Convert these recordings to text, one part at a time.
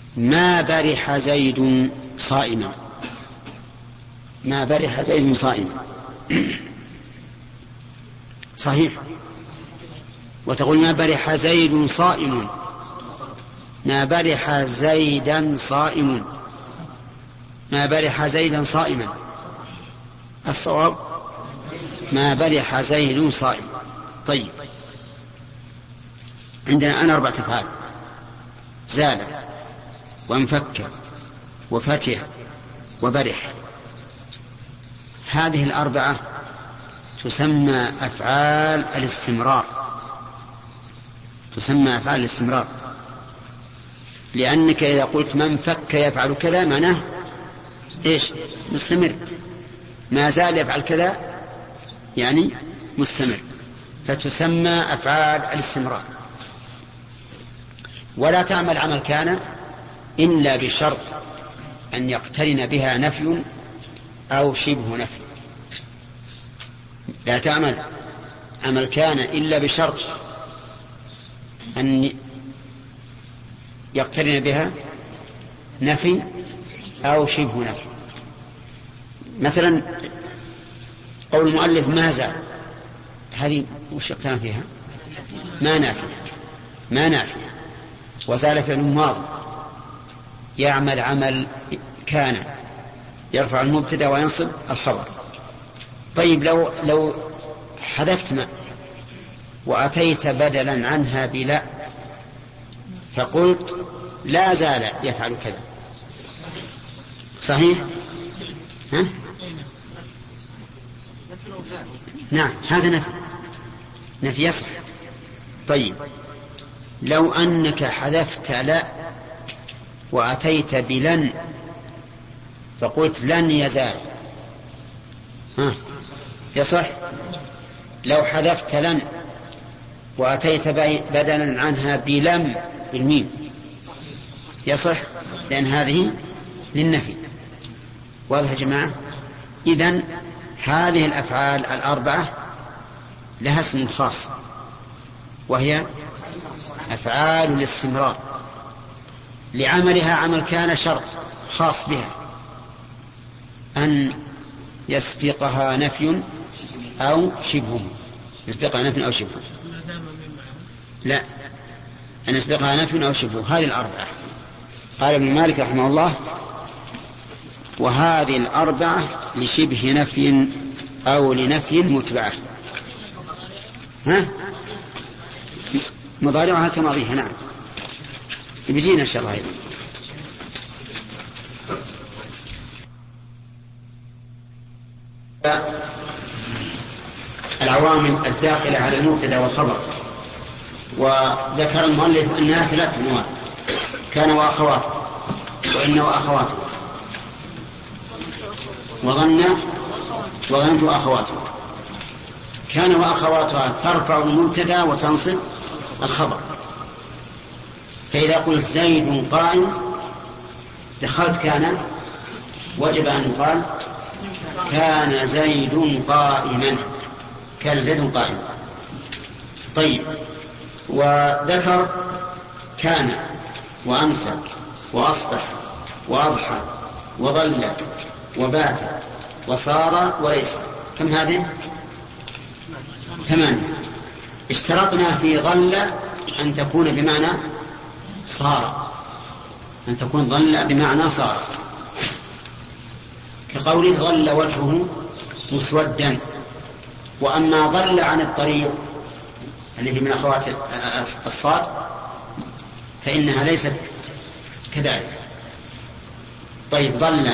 ما برح زيد صائما. ما برح زيد صائما صحيح. وتقول ما برح زيد صائم. ما برح زيدا صائم. ما برح زيدا صائما. الصواب ما برح زيد صائم. طيب، عندنا أنا 4 أفعال: زال وانفك وفتح وبرح. هذه ال4 تسمى أفعال الاستمرار. تسمى أفعال الاستمرار، لأنك إذا قلت من فك يفعل كذا معناه إيش؟ مستمر. ما زال يفعل كذا يعني مستمر، فتسمى أفعال الاستمرار. ولا تعمل عمل كان إلا بشرط أن يقترن بها نفي أو شبه نفي. لا تعمل عمل كان إلا بشرط أن يقترن بها نفي أو شبه نفي. مثلا قول المؤلف ما زال، هذه وش اقترن فيها؟ ما نافية. ما نافية. وزال فعل ماضي يعمل عمل كان، يرفع المبتدا وينصب الخبر. طيب لو حذفت ما وأتيت بدلا عنها بلا، فقلت لا زال يفعل كذا، صحيح؟ ها؟ نعم، هذا نفي يصح. طيب، لو أنك حذفت لا وأتيت بلن فقلت لن يزال، ها؟ يصح. لو حذفت لن وأتيت بدلا عنها بلم بالميم يصح، لأن هذه للنفي. واضح يا جماعة؟ إذن هذه الأفعال ال4 لها اسم خاص، وهي أفعال الاستمرار. لعملها عمل كان شرط خاص بها أن يسبقها نفي أو شبه. يسبقها نفي أو شبه. لا، أن يسبقها نفي أو شبه. هذه ال4. قال ابن مالك رحمه الله: وهذه ال4 لشبه نفي أو لنفي متبعة. ها؟ مضارعها كماضيها. نعم، بيجينا إن شاء الله أيضا. العوامل الداخلة على المبتدا والخبر. وذكر المؤلف أنها 3 أنواع: كان وأخواته، وإن وأخواته، وظن وظننت وأخواته. كان وأخواتها ترفع المبتدا وتنصب الخبر. فإذا قلت زيد قائم دخلت كان، وجب أن يقال كان زيد قائما. كان زيد قائما. طيب، وذكر كان وأمسى وأصبح وأضحى وظل وبات وصار وليس. كم هذه؟ 8. اشترطنا في ظل أن تكون بمعنى صار، أن تكون ظل بمعنى صار، كقوله ظل وجهه مسودا. وأما ظل عن الطريق التي من أخوات الصاد فإنها ليست كذلك. طيب، ظل.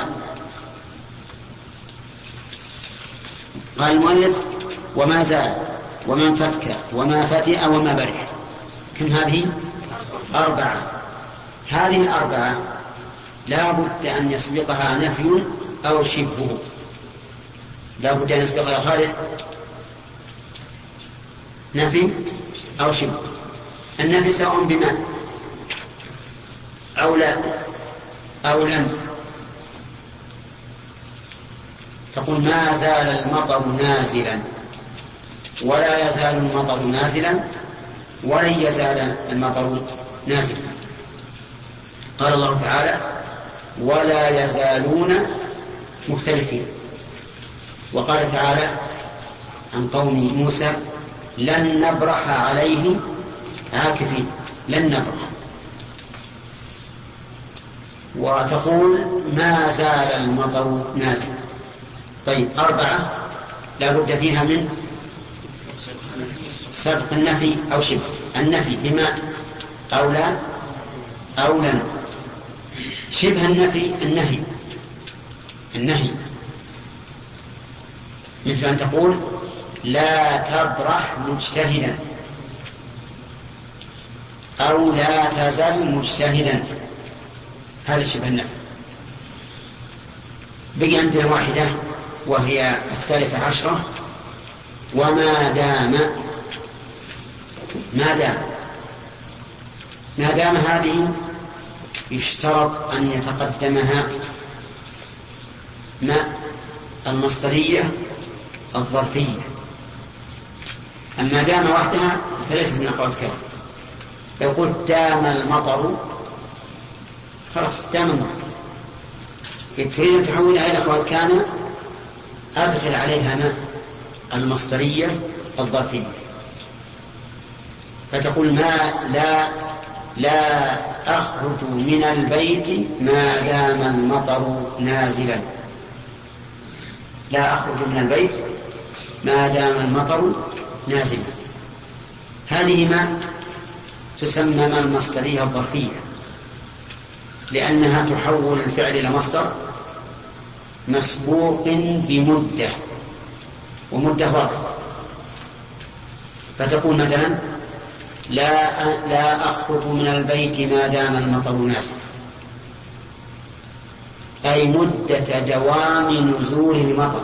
قال المؤلف: وما زال ومن فك وما فتئ وما برح. كم هذه؟ 4. هذه ال4 لا بد أن يسبقها نفي أو شبهه. لا بد أن يسبقها خالد نفي أو شبه. النفي سواء بما أو لا أو لم. تقول ما زال المطر نازلا، ولا يزال المطر نازلا، ولن يزال المطر نازلا. قال الله تعالى ولا يزالون مختلفين. وقال تعالى عن قوم موسى لن نبرح عليه عاكفين، لن نبرح. وتقول ما زال المطر نازلا. طيب 4 لا بد فيها من سبق النفي أو شبه النفي بما أو لا أو لن. شبه النفي النهي مثل أن تقول لا تبرح مجتهدا أو لا تزل مجتهدا، هذا شبه النفي. بقي عندنا واحدة وهي 13 وما دام. ما دام هذه يشترط أن يتقدمها ما المصدرية الظرفية. أما دام وحدها فليست من أخوات كان. لو قلت دام المطر خلاص دام المطر. تريد أن تحولها إلى أخوات كان أدخل عليها ما المصدرية الظرفية، فتقول ما لا أخرج من البيت ما دام المطر نازلا. لا أخرج من البيت ما دام المطر نازلا. هذه ما تسمى ما المصدرية الظرفية، لأنها تحول الفعل إلى مصدر مسبوق بمدة، ومدة ظرف. فتقول مثلا لا أخرج من البيت ما دام المطر نازلا، أي مدة دوام نزول المطر،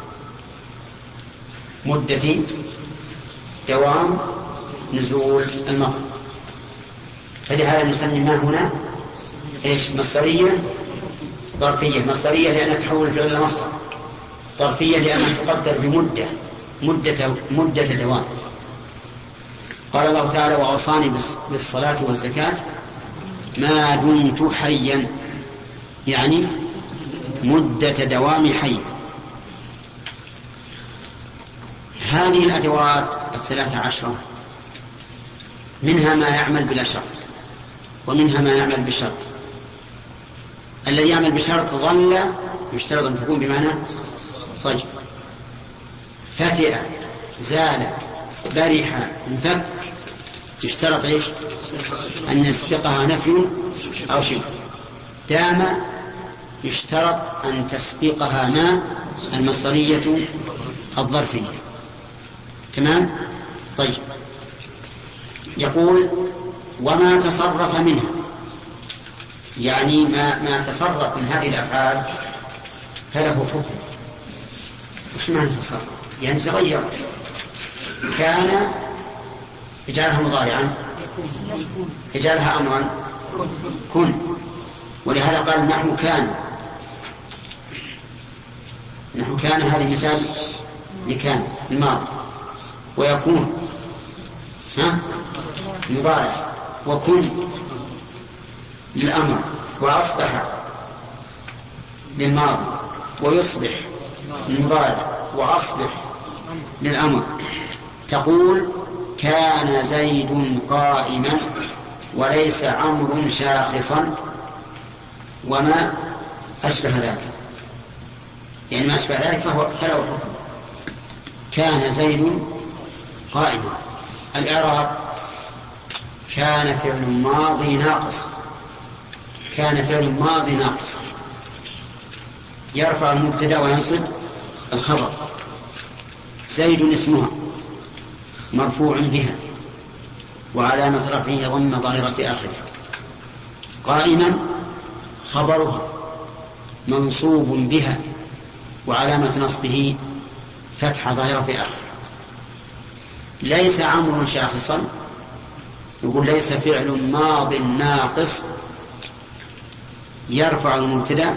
مدة دوام نزول المطر. فلهذا نسمي ما هنا إيش؟ مصدرية ظرفية. مصدرية لأنها تحول الفعل إلى مصدر، ظرفية لأنها تقدر بمدة مدة دوام. قال الله تعالى وأوصاني بالصلاة والزكاة ما دمت حيا، يعني مدة دوام حي. هذه الأدوات 13 منها ما يعمل بلا شرط ومنها ما يعمل بشرط. الذي يعمل بشرط ظل يشترط أن تكون بمعنى صجر. فتئ زال برح انفك يشترط ايش؟ أن يسبقها نفي أو شبه. دام يشترط أن تسبقها ما المصدرية الظرفية. تمام؟ طيب يقول وما تصرف منها، يعني ما تصرف من هذه الأفعال فله حكم. وش معنى تصرف؟ يعني تغير. كان يجعلها مضارعا، يجعلها أمرا كن. ولهذا قال نحو كان هذه مثال لكان الماضي. ويكون مضارع، وكن للأمر، وأصبح للماضي، ويصبح المضارع، وأصبح للأمر. تقول كان زيد قائما وليس عمرو شاخصا وما أشبه ذلك. يعني ما أشبه ذلك فله حكم. كان زيد قائما. الإعراب كان فعل ماضي ناقص. كان فعل ماضي ناقص يرفع المبتدأ وينصب الخبر. زيد اسمها مرفوع بها وعلامة رفعه ضم ظاهرة آخره. قائما خبرها منصوب بها وعلامة نصبه فتح ظاهرة في آخره. ليس عمرو شاخصا، يقول ليس فعل ماض ناقص يرفع المبتدأ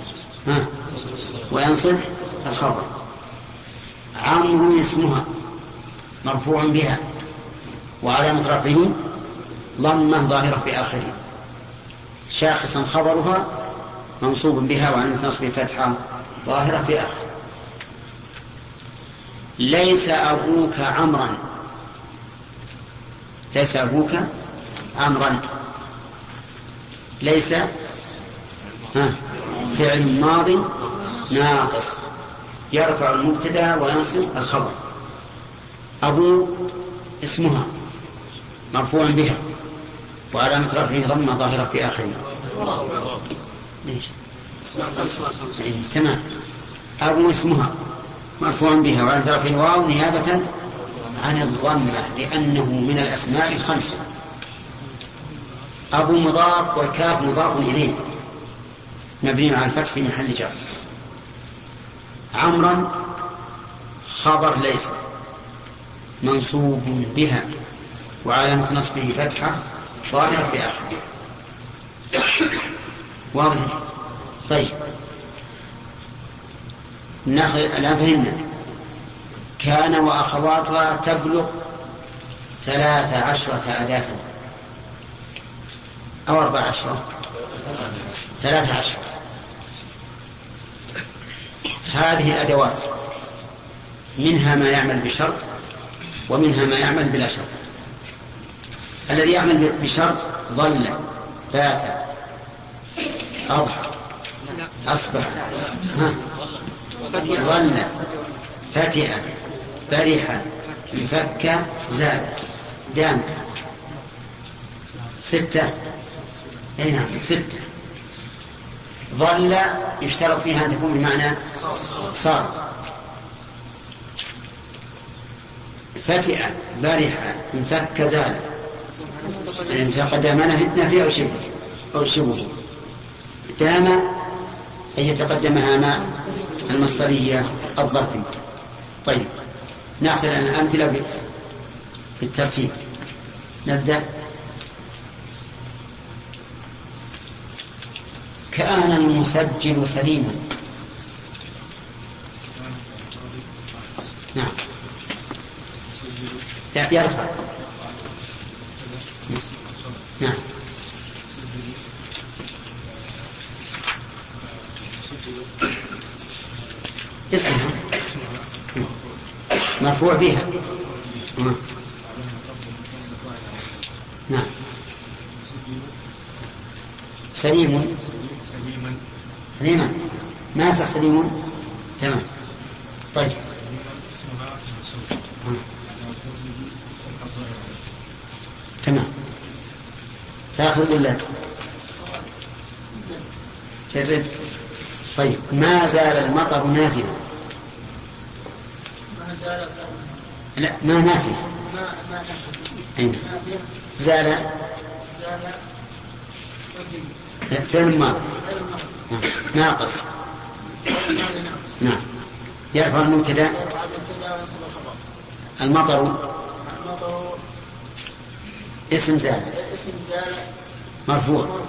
وينصب الخبر. عمرو اسمها مرفوع بها وعلامة رفعه ضمة ظاهرة في آخره. شاخصا خبرها منصوب بها وعلامة نصبه فتحة ظاهرة في آخر. ليس أبوك عمرا. ليس أبوك عمرا. ليس فعل ماض ناقص يرفع المبتدا وينصب الخبر. أبو اسمها مرفوع بها وعلامة رفعه ضمة ظاهرة في آخره. ليش؟ تمام. أبو اسمها مرفوع بها وعلامة رفعه واو نيابة عن الضمة لأنه من الأسماء الخمسة. أبو مضاف والكاف مضاف إليه مبني على الفتح في محل جر. عمرا خبر ليس منصوب بها وعلامة نصبه فتحة ظاهرة في آخره. واضح؟ طيب الآن فهمنا. كان وأخواتها تبلغ 13 أداة أو 14. 13. هذه الأدوات منها ما يعمل بشرط ومنها ما يعمل بلا شرط. الذي يعمل بشرط ظل بات أضحى أصبح ظل فتئ برح انفك زاد دام. 6. أي نعم 6. ظل يشترط فيها أن تكون بمعنى صار. فتئ برح انفك زاد إن تقدمنا نفي أو شبه. دام أن يتقدمها مع المصدرية الظرفية. طيب نأخذ الأمثلة بالترتيب. نبدأ. كان المسجل سليما. نعم يرفع. نعم اسمها مرفوع بها. نعم سليم. سليما ما يصح سليم. تمام. طيب تمام. تأخذ ولا جرب. طيب ما زال المطر نازلا. لا ما نافي. أين زال فعل ماضي ناقص. نعم يرفع المبتدا. المطر اسم زال مرفوع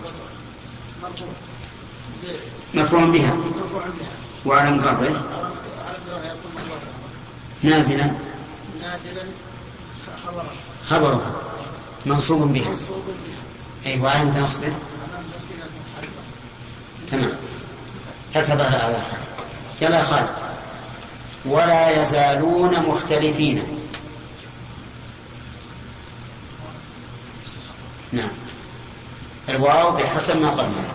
بها وعلى رفعه نازلا خبرها منصوب بها. أي وعلامة نصبه. تمام. هكذا الآية. يلا خالد. ولا يزالون مختلفين. نعم الواو بحسب ما قلنا.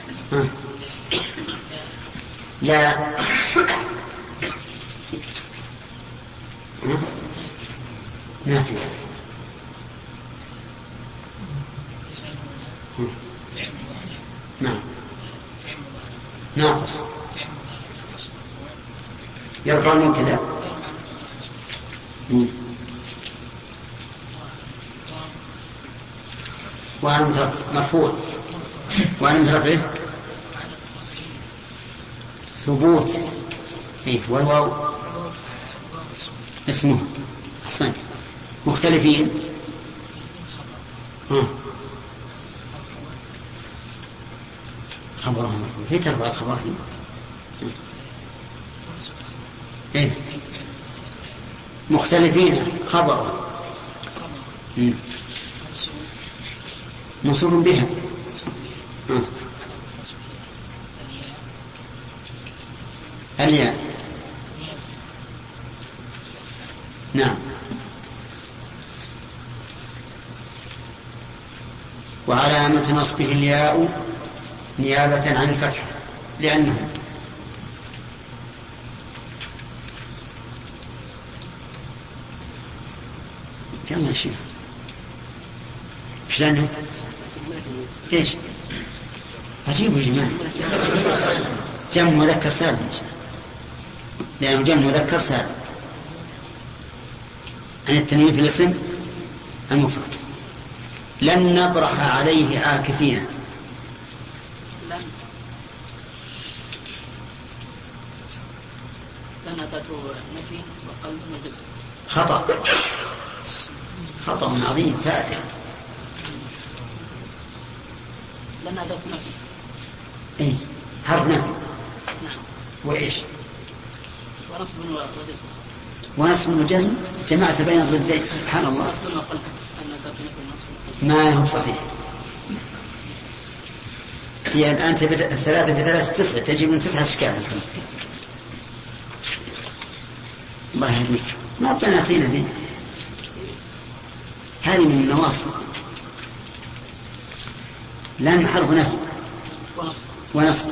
لا نافع. نعم ناقص يرفع المبتدا. وعلامة مرفوع وعلامة رفعه ثبوت. والواو اسمه. أحسنت. مختلفين. خبرهم مرفوع. هي تربع الخبر مختلفين خبر منصوب بها الياء. نعم. وعلامة نصبه الياء نيابة عن الفتح لأنه كم يا شيخ؟ ايش لأنه؟ ايش؟ عجيب يا جماعة. جمع مذكر سالم، لأنه جمع مذكر سالم عن التنوين في الاسم المفرد. لن نبرح عليه عاكفين. لن أتته نفي وقلب وجزم. خطأ عظيم فاتح. لن أتت نفي. إيه حرف نفي. نعم. وإيش؟ ونصب وجزم. ونصب وجزم جمعت بين الضدين. سبحان الله. نصب وقلب. أن أتت نفي نصب. ما هو صحيح. هي الآن تبدأ 3 ب3 9 تجي من 9 أشكال. الله يهديك. ما ربنا يعطينا ذي. هذه من النواصب. لأن حرف نفي ونصب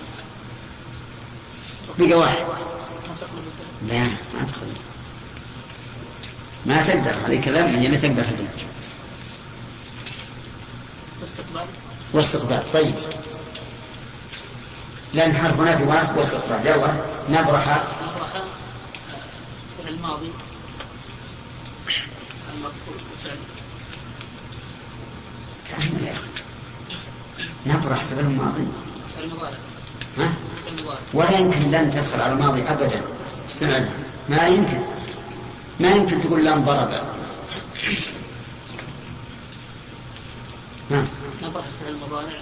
بقى واحد. لا ما تدخل، ما تقدر. هذه كلام هي اللي تقدر تدرج. واستقبال. طيب لأن حرف نفي ونصب واستقبال. يلا نبرح. فعل الماضي المذكور فعل. تأمل يا أخي. نبرح فعل الماضي. فعل المضارع. ها؟ ولا يمكن لن تدخل على الماضي أبدا. استمع لها. ما يمكن تقول لن ضرب. ها؟ نبرح فعل المضارع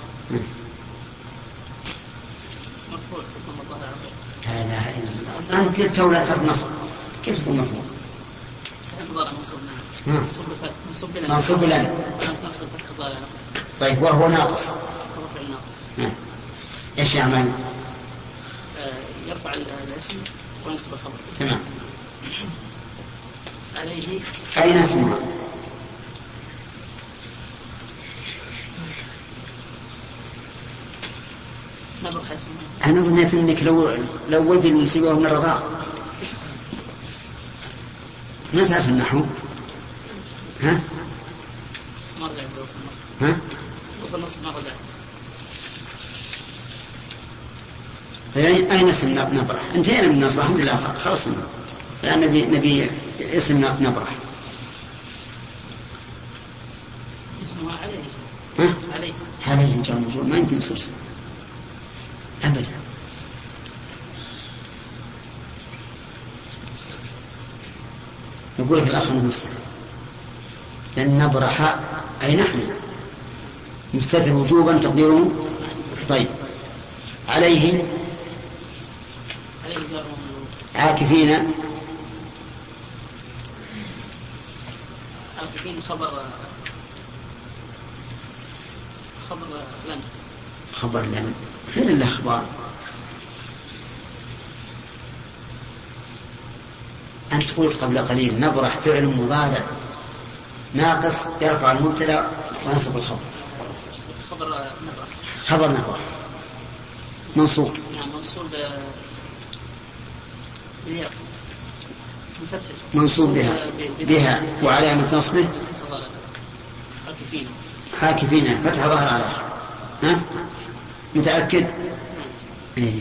مرفوع حكم المضارع. لا إله إلا الله. أنت تولى حرف نصب كيف تكون مرفوع؟ المضارع منصوب. منصوب لن. نصب الفتح الضارع. طيب وهو ناقص. رفع الناقص. ايش يعمل؟ يرفع الاسم وينصب الخبر. تمام. عليه. أين اسمها؟ نبرح اسمها. أنا ظنيت أنك لو ولد اللي سواه من الرضاع ما تعرف النحو. ها؟ ما رجع وصل النصب. ها؟ وصل النصب ما رجع. طيب أين اسم نبرح؟ انتهينا من النصب الحمد لله خلصنا. الآن نبي اسم نبرح. اسمها عليه. ها؟ عليه إن جاء موجود ما يمكن يصير أبدا. يقول لك الآخر مستتر. لأن نبرح أي نحن مستتر وجوبا تقديره. طيب عليه عاكفين. خبر لن غير الأخبار. أنت قلت قبل قليل نبرح فعل مضارع ناقص يرفع المبتدا وينصب الخبر. خبر نبرح منصوب. منصوب بها وعلامة نصبه حاكفين فتح ظهر على آخر. ها؟ متأكد؟ إيه.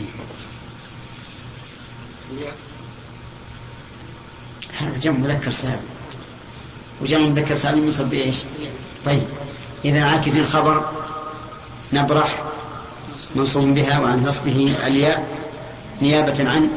هذا جمع مذكر سالم، وجمع مذكر سالم ينصب بإيش؟ طيب إذا عاكفين خبر نبرح منصوب بها وعن نصبه الياء نيابة عن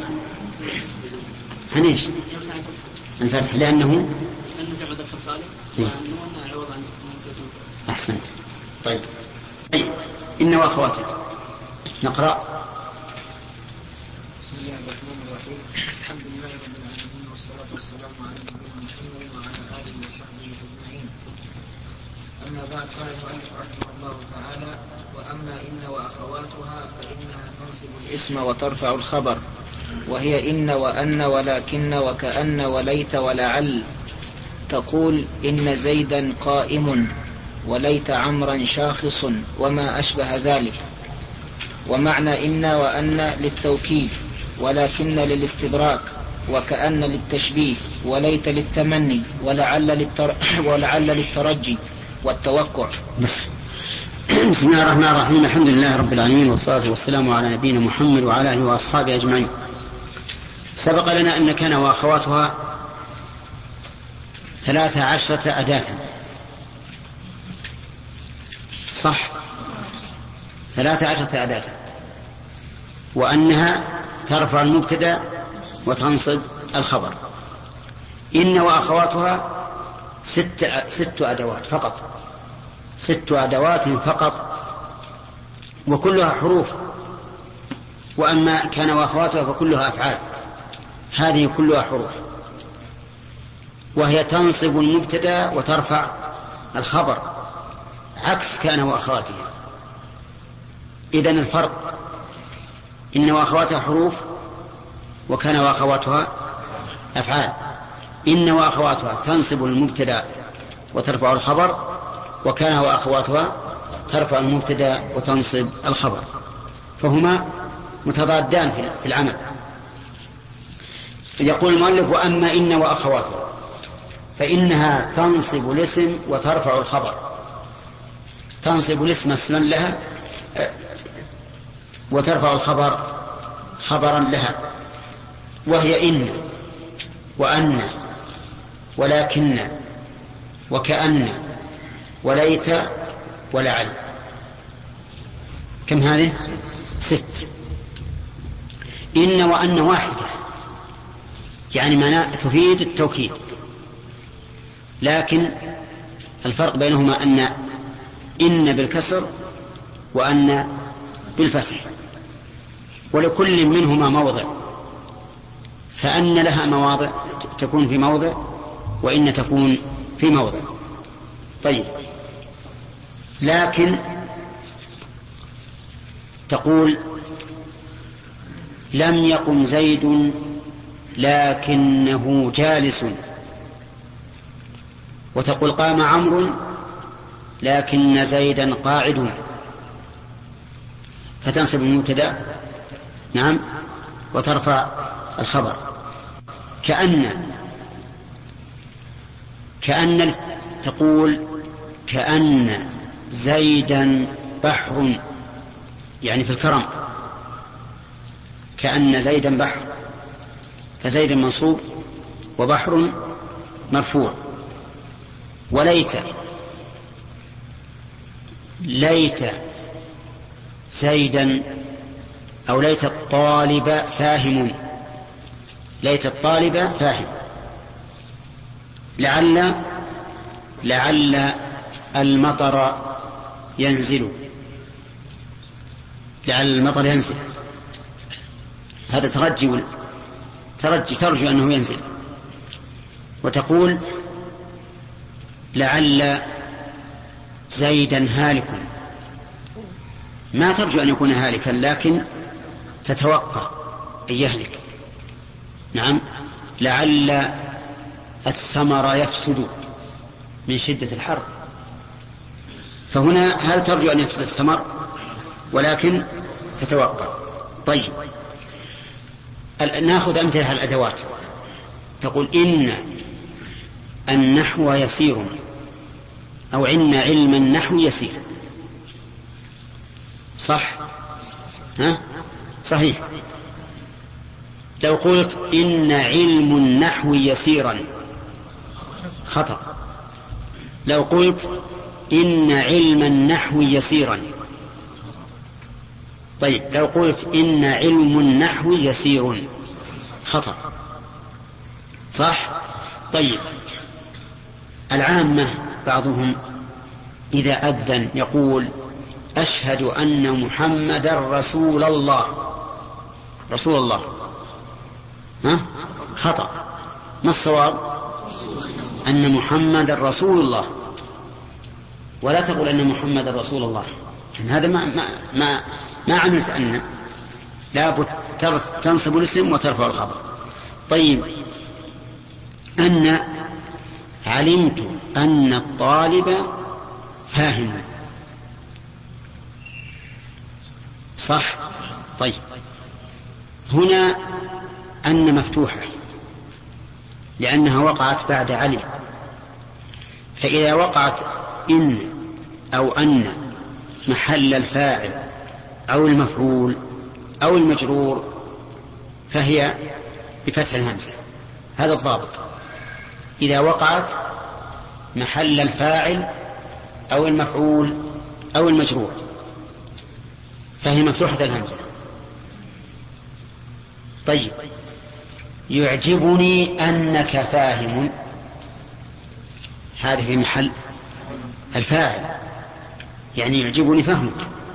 إيش؟ الفتح لأنه جمع مذكر سالم وأنه عوض عن جزم. أحسنت. طيب إن وأخواته نقرأ. بسم الله الرحمن الرحيم. الحمد لله رب العالمين والصلاة والسلام على نبينا محمد وعلى آله وصحبه أجمعين. أما بعد قال المؤلف رحمه الله تعالى وأما إن وأخواتها فإنها تنصب الاسم وترفع الخبر، وهي إن وأن ولكن وكأن وليت ولعل. تقول إن زيدا قائم وليت عمرا شاخص وما أشبه ذلك. ومعنى إن وأن للتوكيد، ولكن للاستدراك، وكأن للتشبيه، وليت للتمني، ولعل للترجي والتوقع. بسم الله الرحمن الرحيم. الحمد لله رب العالمين، والصلاة والسلام على نبينا محمد وعلى آله وأصحابه أجمعين. سبق لنا أن كان وأخواتها 13 أداة، صح؟ 13 أداة، وأنها ترفع المبتدأ وتنصب الخبر. إن وأخواتها 6 أدوات فقط، 6 أدوات فقط، وكلها حروف. وأما كان وأخواتها فكلها أفعال، هذه كلها حروف، وهي تنصب المبتدأ وترفع الخبر، عكس كان وأخواتها. إذن الفرق إن وأخواتها حروف، وكان وأخواتها أفعال. إن وأخواتها تنصب المبتدأ وترفع الخبر، وكان وأخواتها ترفع المبتدأ وتنصب الخبر، فهما متضادان في العمل. يقول المؤلف: وأما إن وأخواتها فإنها تنصب الاسم وترفع الخبر. تنصب الاسم اسما لها، وترفع الخبر خبرا لها، وهي إن وأن ولكن وكأن وليت ولعل. كم هذه؟ 6. إن وأن واحدة، يعني معناه تفيد التوكيد، لكن الفرق بينهما أن إن بالكسر وأن بالفتح، ولكل منهما موضع، فأن لها مواضع تكون في موضع، وإن تكون في موضع. طيب، لكن تقول: لم يقم زيد لكنه جالس. وتقول: قام عمرو لكن زيدا قاعد. فتنصب المبتدأ، نعم، وترفع الخبر. كأن تقول: كأن زيدا بحر، يعني في الكرم، كأن زيدا بحر، فزيد منصوب وبحر مرفوع. وليت زيدا، أو ليت الطالب فاهم، ليت الطالب فاهم. لعل المطر ينزل، لعل المطر ينزل، هذا ترجي أنه ينزل. وتقول: لعل زيدا هالك، ما ترجو أن يكون هالكا، لكن تتوقع أن يهلك. نعم، لعل الثمر يفسد من شدة الحر، فهنا هل ترجو أن يفسد الثمر، ولكن تتوقع. طيب، نأخذ أمثلة على الأدوات. تقول: إن النحو يسير، أو إن علم النحو يسير. صح؟ صحيح. لو قلت: إن علم النحو يسيرا، خطأ. لو قلت: إن علم النحو يسيرا. طيب، لو قلت: إن علم النحو يسير، خطأ. صح؟ طيب، العامة بعضهم إذا أذن يقول: أشهد أن محمدا رسول الله. رسول الله، خطأ. ما الصواب؟ أن محمدا رسول الله، ولا تقول أن محمدا رسول الله، هذا ما عملت أن لابد تنصب الاسم وترفع الخبر. طيب، أن علمت أن الطالب فاهم، صح؟ طيب، هنا أن مفتوحة لأنها وقعت بعد علم، فإذا وقعت إن أو أن محل الفاعل أو المفعول أو المجرور فهي بفتح الهمزة. هذا الضابط، إذا وقعت محل الفاعل أو المفعول أو المجرور فهي مفتوحة الهمزة. طيب، يعجبني أنك فاهم، هذه في محل الفاعل، يعني يعجبني فهمك.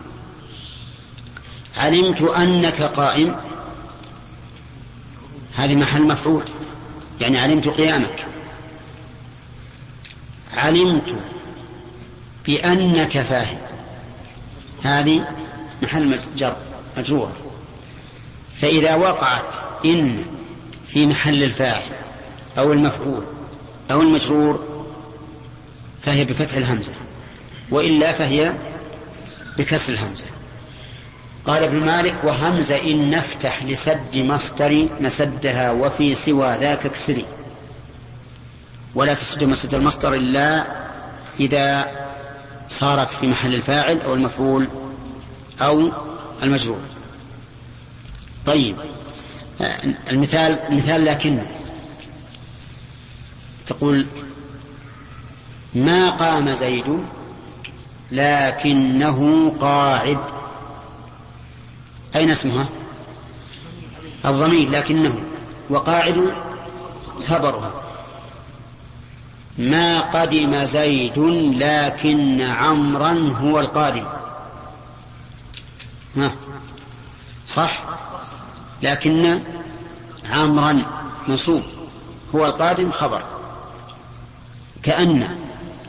علمت أنك قائم، هذه محل مفعول، يعني علمت قيامك. علمت بأنك فاهم، هذه محل مجرورة. فإذا وقعت إن في محل الفاعل أو المفعول أو المجرور فهي بفتح الهمزة، وإلا فهي بكسر الهمزة. قال ابن مالك: وهمزة إن نفتح لسد مصدر نسدها وفي سوى ذاك اكسري. ولا تسد مسد المصدر إلا إذا صارت في محل الفاعل أو المفعول أو المجرور. طيب، المثال لكن تقول: ما قام زيد لكنه قاعد. أين اسمها؟ الضمير لكنه، وقاعد خبرها. ما قدم زيد لكن عمرا هو القادم. صح؟ لكن عمرا منصوب، هو القادم خبر. كأن،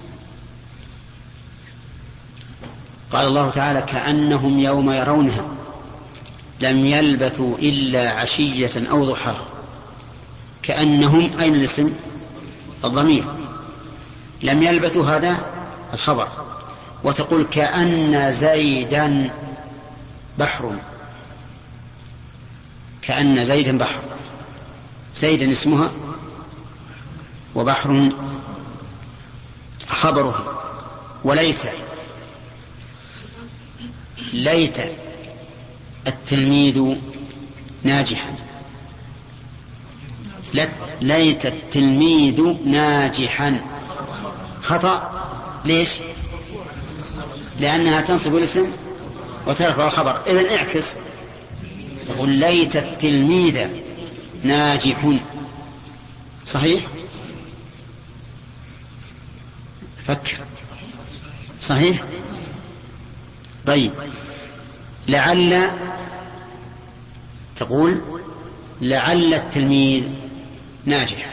قال الله تعالى: كأنهم يوم يرونها لم يلبثوا إلا عشية أو ضحاها. كأنهم، أين الاسم؟ الضمير. لم يلبثوا هذا الخبر. وتقول: كأن زيدا بحر. كأن زيدا بحر، زيدا اسمها وبحر خبرها. وليت، ليت التلميذ ناجحا. ليت التلميذ ناجحا خطأ. ليش؟ لأنها تنصب الاسم وترفع الخبر. إذن اعكس، تقول: ليت التلميذ ناجح. صحيح؟ فكر. صحيح؟ طيب، لعل، تقول: لعل التلميذ ناجح.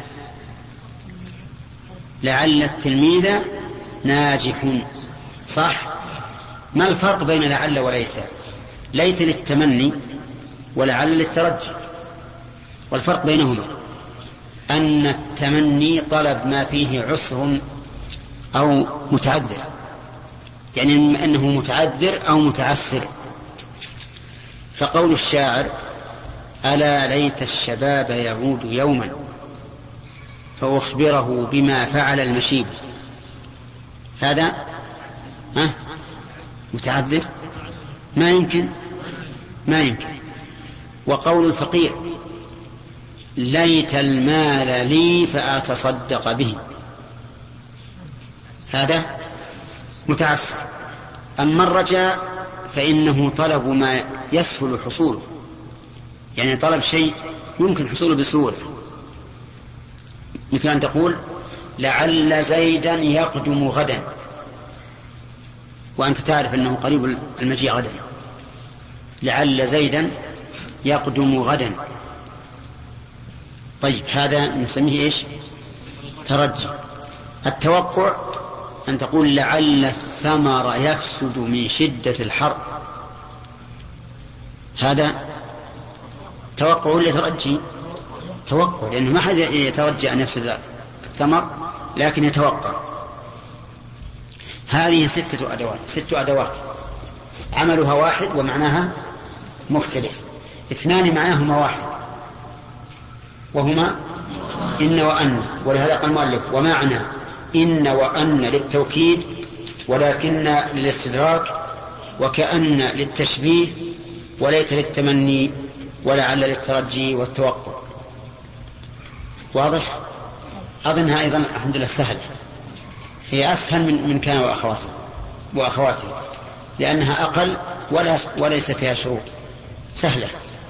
لعل التلميذ ناجح، صح؟ ما الفرق بين لعل وليت؟ ليت للتمني ولعل للترجي. والفرق بينهما أن التمني طلب ما فيه عسر أو متعذر، يعني أنه متعذر أو متعسر. فقول الشاعر: ألا ليت الشباب يعود يوما فأخبره بما فعل المشيب، هذا متعذر، ما يمكن. وقول الفقير: ليت المال لي فأتصدق به، هذا متعسر. أما الرجاء فإنه طلب ما يسهل حصوله، يعني طلب شيء يمكن حصوله بسهولة، مثل أن تقول: لعل زيدا يقدم غدا، وأنت تعرف أنه قريب المجيء غدا. لعل زيدا يقدم غدا. طيب، هذا نسميه إيش؟ ترجي. التوقع أن تقول لعل الثمر يفسد من شدة الحر، هذا توقع ولا ترجي؟ توقع، لأنه ما حد يترجى أن يفسد الثمر، لكن يتوقع. هذه 6 أدوات عملها واحد ومعناها مختلف. 2 معناهما واحد وهما إن وأن، ولهذا قال المؤلف ومعنى إن وأن للتوكيد، ولكن للاستدراك، وكأن للتشبيه، وليت للتمني، ولعل للترجي والتوقع. واضح؟ أظنها أيضا الحمد لله سهلة، هي أسهل من كان وأخواته، لأنها أقل وليس فيها شروط، سهلة.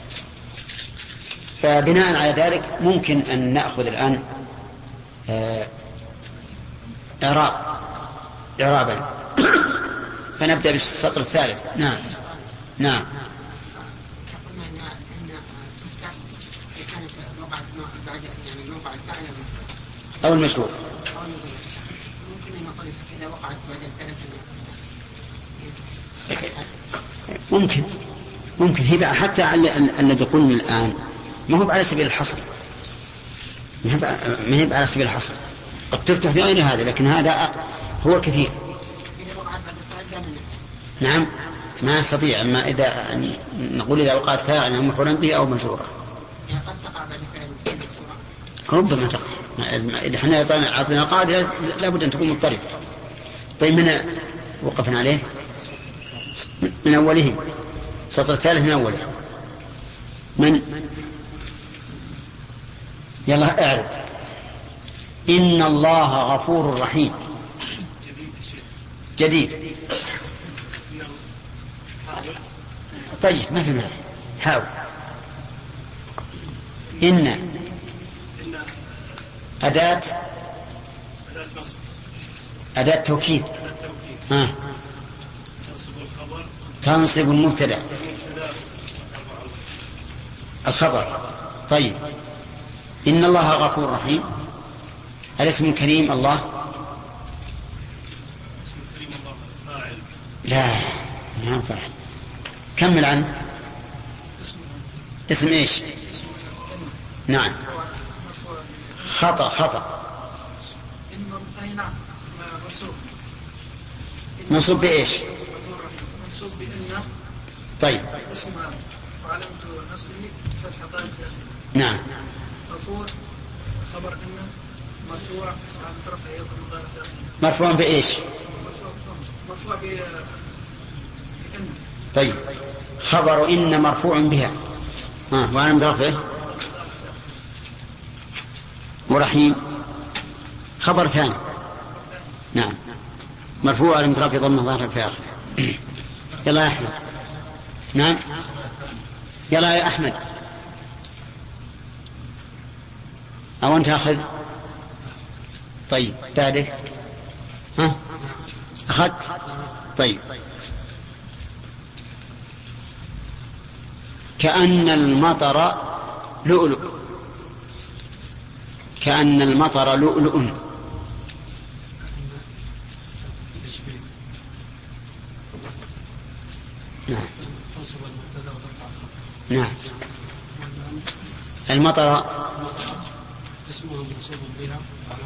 فبناء على ذلك ممكن أن نأخذ الآن إعرابا. فنبدأ بالسطر الثالث. نعم. قلنا إن تفتح إذا كانت وقعت بعد يعني موقع الفعل أو المجرور. ممكن أن نقول إذا وقعت بعد الفعل ممكن هي حتى الذي قلنا الآن ما هو على سبيل الحصر، ما هي على سبيل الحصر، قد تفتح في غير هذا، لكن هذا هو كثير. نعم ما استطيع، أما إذا يعني نقول إذا وقعت فاعلا مفعولا به أو مجرورا قد تقع بعد فعل ربما تقع. إذا احنا أعطينا قاعدة لابد أن تكون مضطربة. طيب من وقفنا عليه من أوله، سطر الثالث من أوله. يلا اعرف. إن الله غفور رحيم. جديد. طيب ما في مانع، حاول. إن أداة توكيد تنصب المبتدأ الخبر. طيب إن الله غفور رحيم، الاسم الكريم الله لا ما فاعل. كمل عنه. اسم ايش؟ نعم خطأ منصوب بإيش؟ منصوب بإن. طيب اسمها وعلامة نصبه فتح ضاد. نعم. غفور خبر إن مرفوع على طرف أيضا مضارع. مرفوع بإيش؟ مرفوع بإن. طيب خبر إن مرفوع بها وعلامة رفعه ورحيم خبر ثاني. نعم مرفوع على مترافع ضمه ظاهر في آخر. يلا يا أحمد. نعم يلا يا أحمد. أو أنت أخذ؟ طيب بعدك أخذت؟ طيب كأن المطر لؤلؤ. كأن المطر لؤلؤ. نعم المطر اسمه منصوب بها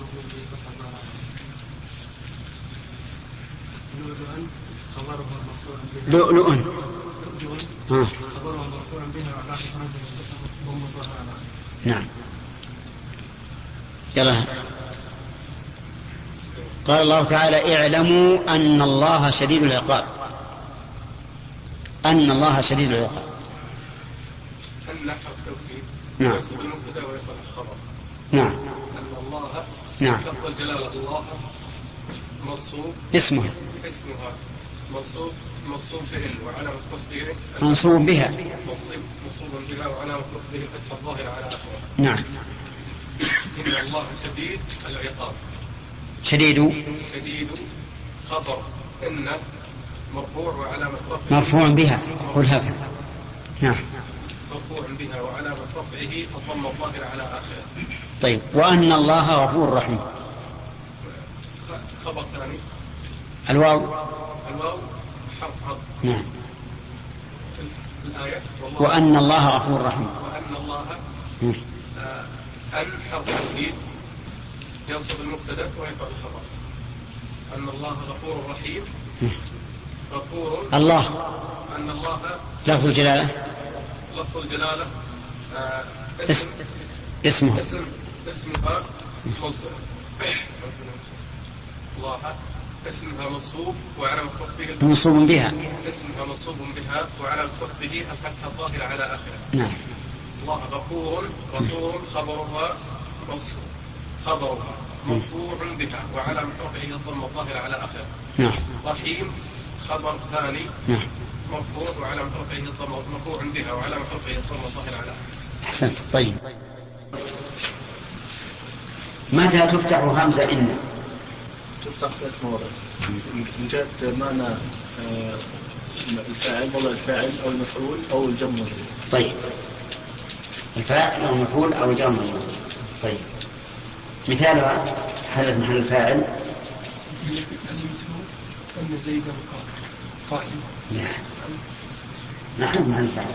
لؤلؤ. خبرها مرفوع بها وعلى نعم يلا. قال الله تعالى اعلموا أن الله شديد العقاب. أن الله شديد العقاب. نعم نعم أن الله نعم لفظ الجلالة الله منصوب اسمها منصوب به وعلامة تصديره منصوب بها منصوب بها وعلامة تصديره الفتح الظاهرة على آخره. نعم. إن الله شديد العقاب. شديد خبر إن مرفوع وعلامة رفعه مرفوع بها. قل هكذا. نعم مرفوع بها وعلامة رفعه الضم الظاهرة على آخره. طيب وأن الله غفور رحيم. خبر ثاني الواو حرف عطف. نعم. الآية وأن الله غفور رحيم. وأن الله أن حرف توكيد ينصب المبتدأ ويرفع الخبر. أن الله غفور رحيم. غفور الله أن الله لفظ الجلالة اسمها منصوب. الله اسمها منصوب وعلامة نصبه منصوب بها. اسمها منصوب بها وعلامة نصبه الفتحة الظاهرة على آخره. نعم. الله غفور خبرها منصوب مرفوع بها وعلامة رفعه الضمة الظاهرة على آخره. نعم. رحيم خبر ثاني. نعم. مرفوع وعلامة رفعه الضمة مرفوع بها وعلامة رفعه الضمة الظاهرة على آخره. أحسنت. طيب متى تفتح همزة إن؟ تفتح 3 مواضع من جهة معنى الفاعل وضع الفاعل أو المفعول أو الجمع. طيب الفاعل أو المفعول أو الجمع. طيب مثالها حلت محل الفاعل. أن زيدا قائم. نحن محل الفاعل.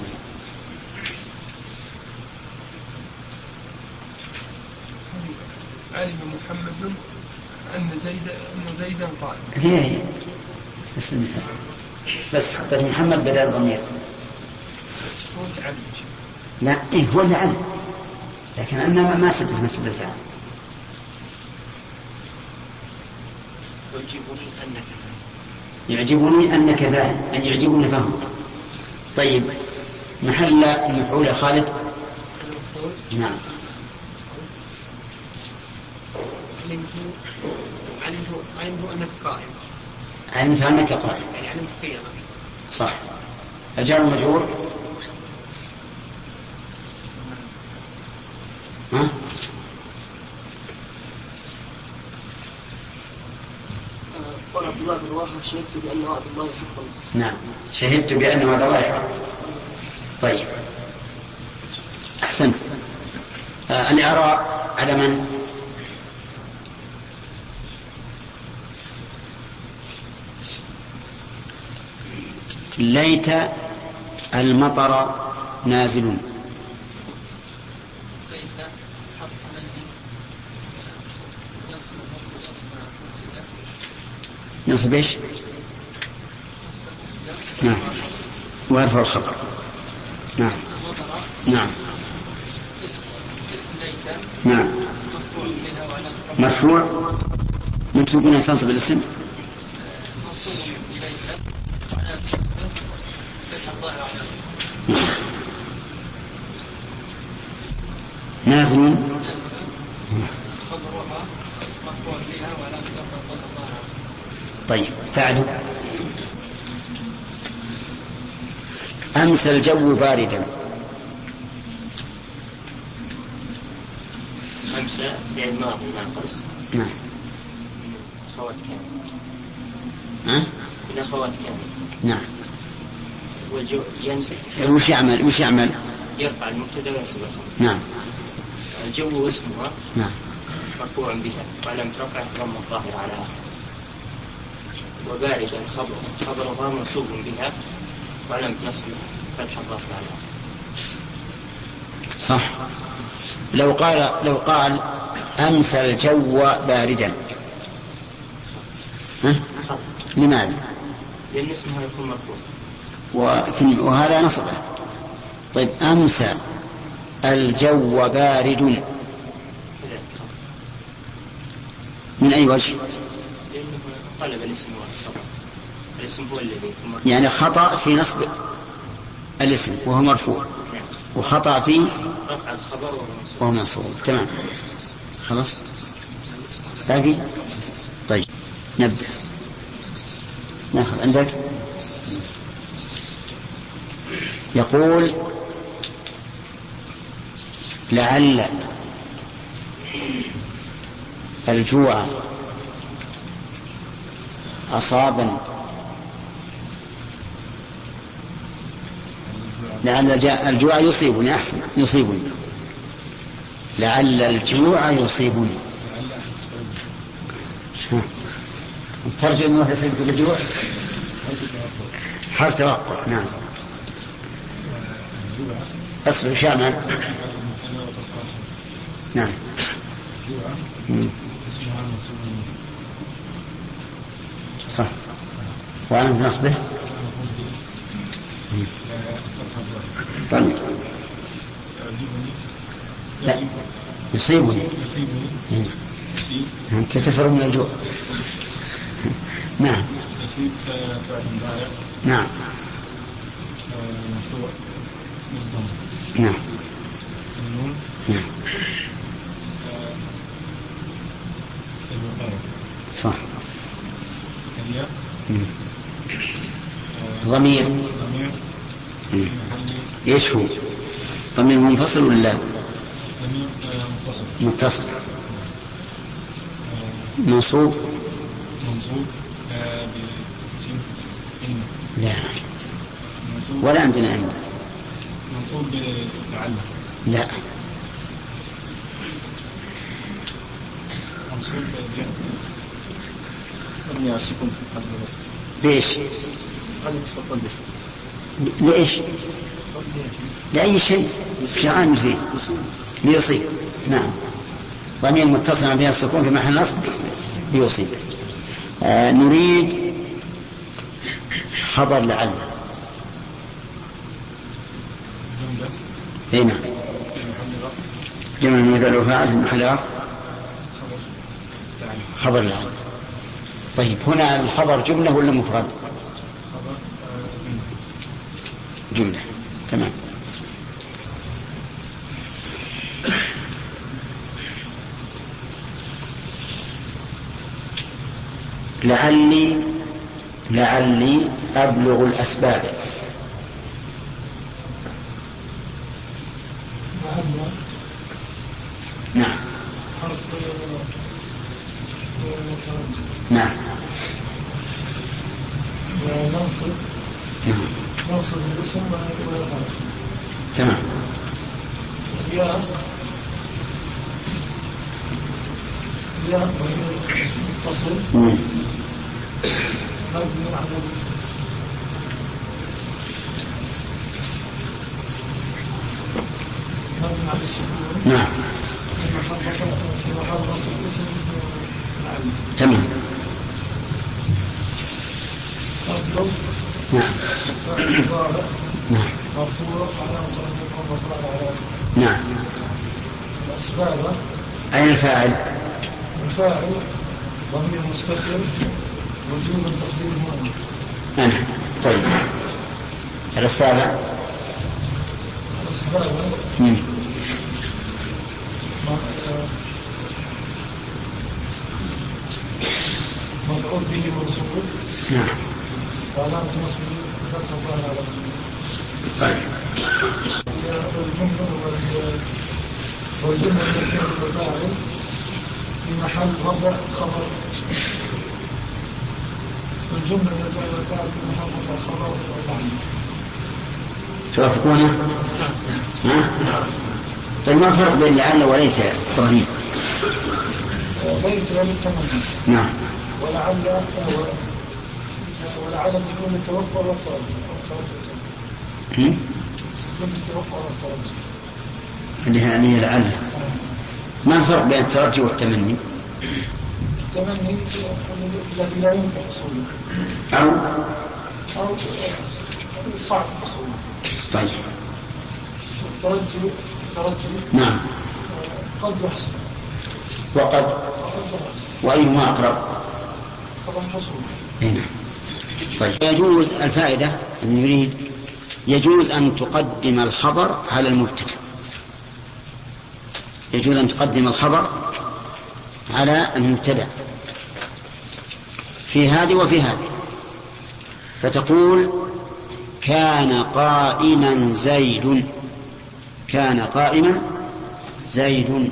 علم محمد أن زيدا قائم. هي نفس المثال بس حطيت محمد بدل ضمير. هو العلم. لا هو العلم لكن أنا ما سدت مسد الفعل. يعجبني أنك فاهم أن يعجبني فهم. طيب محل المفعول يا خالد. نعم. علمت أنك قائم. علمت أنك قائم. يعني علمت قيامك. صح. الجار المجرور ها؟ قال عبد الله بن رواحة شهدت بأن وعد الله حق. نعم شهدت بأن وعد الله حق. طيب أحسنت. الإعراب على من؟ ليت المطر نازل. ينصب ايش؟ نعم ويرفع الخبر. نعم. نعم. اسم ليت. نعم. مرفوع مكتوب انها تنصب الاسم. منصوب بليت وعلى فتح الظاهر على نازل. خبرها مرفوع بها وعلى فتح الظاهر. طيب بعده أمس الجو باردا. أمس يعني ماضي ناقص. نعم. أخوات كان. ها؟ من أخوات كان. نعم. والجو ينزل. وش يعمل؟ يرفع المبتدأ وينصب الخبر. نعم. الجو اسمها. نعم. مرفوع بها وعلامة رفعه الضمة الظاهرة على آخره. وباردا خبرها منصوب بها وعلامة نصبه فتح الظاهرة على آخره. صح. لو قال أمس الجو باردا. ها؟ لماذا؟ لأن اسمها يكون مرفوع. وهذا نصبه. طيب أمس الجو بارد من أي وجه؟ لأنه طلب الاسم والخبر. الاسم هو الذي يكون مرفوع. يعني خطأ في نصب الاسم وهو مرفوع وخطأ في رفع الخبر وهو منصوب. تمام. خلاص باقي. طيب نبدأ ناخذ عندك. يقول لعل الجوع أصابني. لعل الجوع يصيبني. أحسن يصيبني. لعل الجوع يصيبني. ترجو أنه يسلك بالجوع حرف توقع. نعم. أصبر شامل. نعم. صح. وأنا نصبه. طيب. لا يصيبني. أنت تفر من الجوع. نعم. يصيب فعل مضارع. نعم. مرفوع بالضم. نعم. النون. نعم. المضارع. صح. الياء. ضمير. ضمير. ايش هو؟ ضمير منفصل ولا لا؟ ضمير متصل. متصل. منصوب. منصوب باسم إن. لا. منصوب. ولا عندنا أنت. منصوب بلعل. لا. منصوب بجهل. أبني أسكن في الحد المصري. ليش؟ هذا تصفى به. ليش؟ لأي شيء في عامل فيه ليصيب. نعم. ضمير متصل بها السكون في محل نصب ليصيب. نريد خبر لعل. جملة. هنا جمع المثال وفاعل في محل رفع خبر لعل. طيب هنا الخبر جملة ولا مفرد؟ جملة. تمام. لعلي أبلغ الأسباب. نعم. نعم. نصب الاسم تمام. يا تصل مبني على السكون. نعم. في محل نصب اسم تمام. أطلب. نعم. نعم. مرفوع على نعم. الأسباب. أين الفاعل؟ الفاعل ضمير مستتر وجوبا تقديره أنا. طيب الأسباب. الأسباب مفعول به منصوب. نعم. وعلامة نصبه فتح الله على طيب. والجملة التي الفاعل في محل رفع خبر. والجملة التي الفاعل في محل رفع خبر. توافقونه؟ طيب ما الفرق بين لعل وليت إبراهيم؟ ليت للتمني. نعم. ولعل تكون التوقع والتردد. تكون التوقع والتردد. اللي هي لعل. ما الفرق بين الترجي والتمني؟ التمني الذي لا يمكن حصوله أو صعب حصوله. طيب. الترجي نعم. قد يحصل وقد. وأيهما أقرب؟ طبعا حصوله. هنا. طيب يجوز الفائدة أن يريد يجوز أن تقدم الخبر على المبتدأ. يجوز أن تقدم الخبر على المبتدأ في هذه وفي هذه، فتقول كان قائما زيد. كان قائما زيد.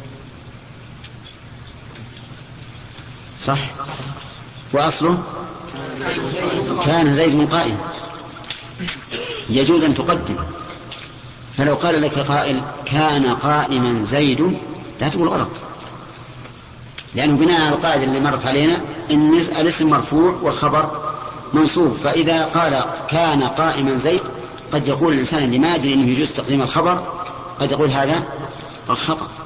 صح. وأصله كان زيد قائم. يجوز أن تقدم. فلو قال لك قائل كان قائما زيد لا تقول غلط، لأنه بناء على القاعدة اللي مرت علينا إن الاسم مرفوع والخبر منصوب، فإذا قال كان قائما زيد قد يقول الإنسان اللي ما يدري أنه يجوز تقديم الخبر قد يقول هذا الخطأ.